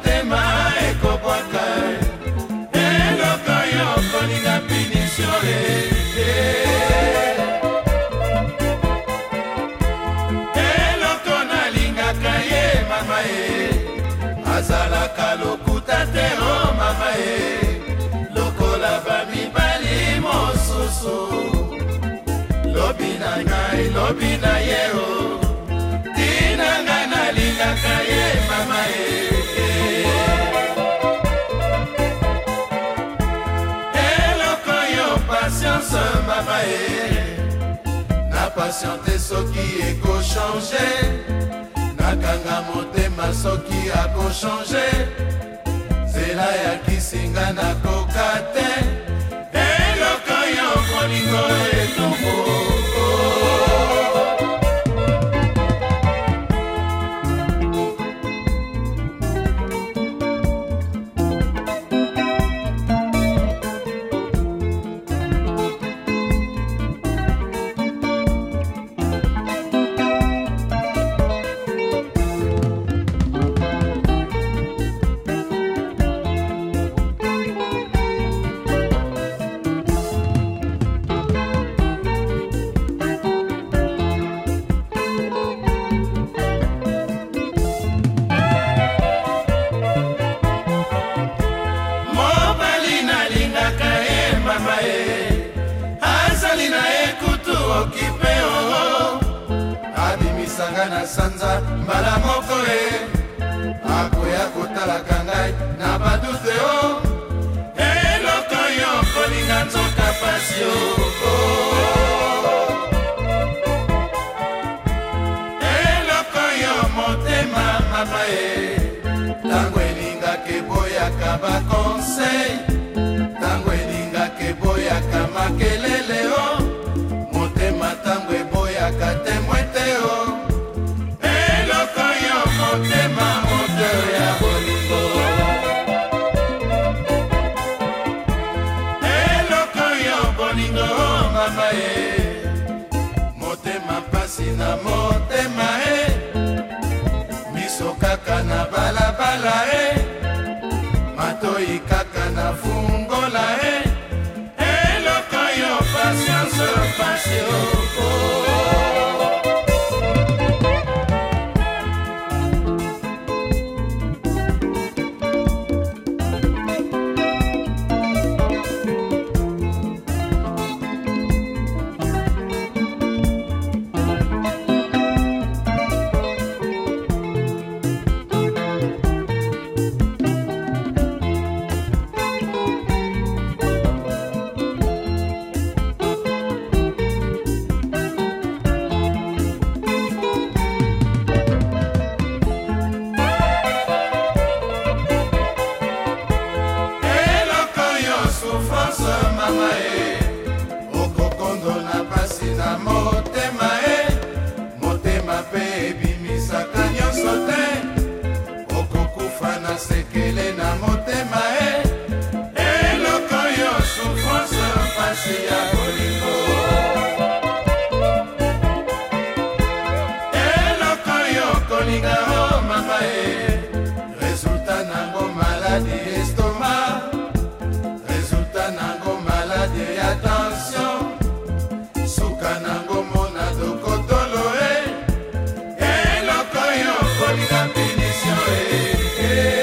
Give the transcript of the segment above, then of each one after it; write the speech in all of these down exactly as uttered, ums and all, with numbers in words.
motema ekobwaka eloko yo kolinga pinisio eloko nalingaka ye mama ye azalaka lokuta te o mama ye lokola bamibali mosusu lobi na ngai lobi na ye o tina ngai nalingaka ye mama ye eloko yo patience mama ye na patiente soki ekochange nakanga motema soki akochange nzela ya kisinga nakoka te eloko yo molingo etumbu azali na ekutu okipe oo abimisanga na sanza mbala moko e akoya kotalaka ngai na badute o eloko yo kolinga nzoka pasi o eloko yo motema mama e ntango elingaka eboyaka bakonsei ntango elingaka eboyaka makelele o motema ntango eboyaka temwe te o eloko yo motema moteur ya bolingo eloko yo bolingo mama e motema pasi na motema e miso kaka na balabala e matoi kaka na fungola e eloko yo patience passion mama e okokondo na pasi na motema e motema pe ebimisaka nyonso te okokufa na sekele na motema e eloko yo souffrance pasi ya bolingo eloko yo kolinga o mama e resultat nango maladi estomac nango malade ya tension suka nango mona dokotolo e eloko yo kolinga pinisio e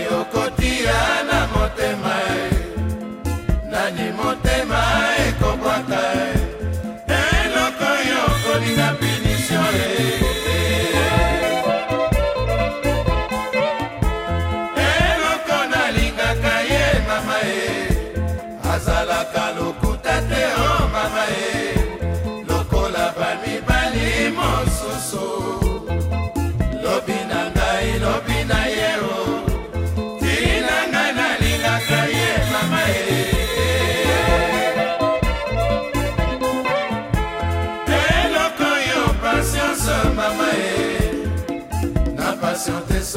Nani motema ekobwa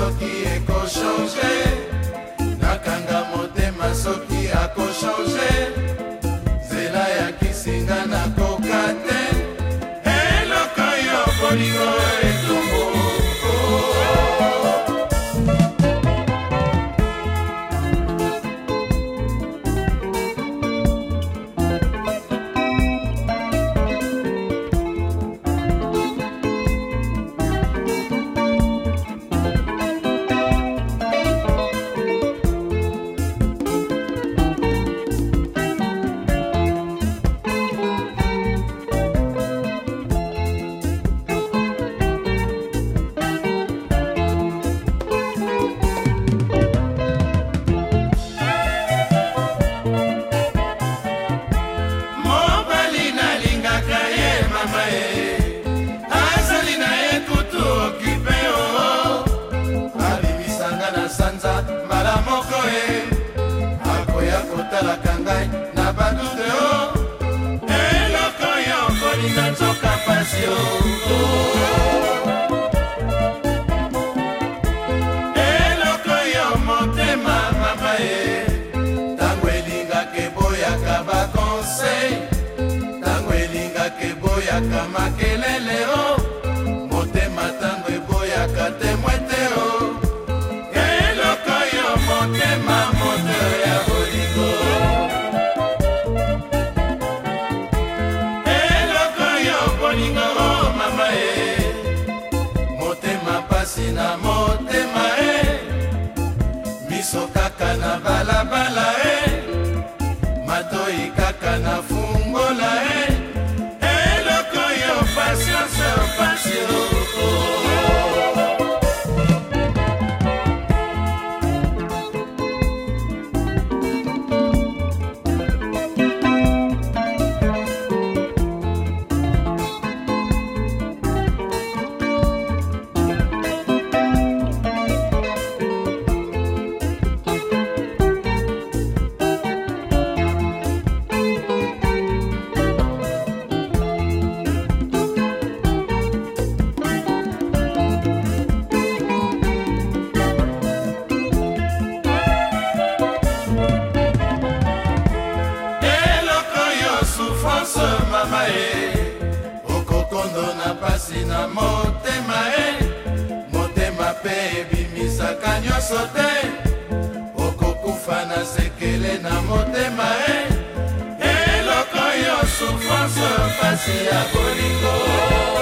soki ekochange, nakanga motema soki akochange, nzela ya kisinga nakoka te, eloko yo bolingo etumbu. Akotalaka ngai na badude o, eloko yo kolinga nzoka pasi o. Eloko yo motema mama ye, tango elingaka eboyaka bakonsei, tango elingaka eboyaka makelele o, motema tango eboyaka temwe te o. Eloko yo motema moteur ya bolingo, eloko yo bolingo o mama e, motema pasi na motema e, miso kaka na balabala e, matoi kaka na fungola e, eloko yo patience pasi o. Mama e, okokondo na pasi na motema e, motema pe ebimisaka nyonso te, okokufa na sekele na motema e, eloko yo souffrance pasi ya bolingo.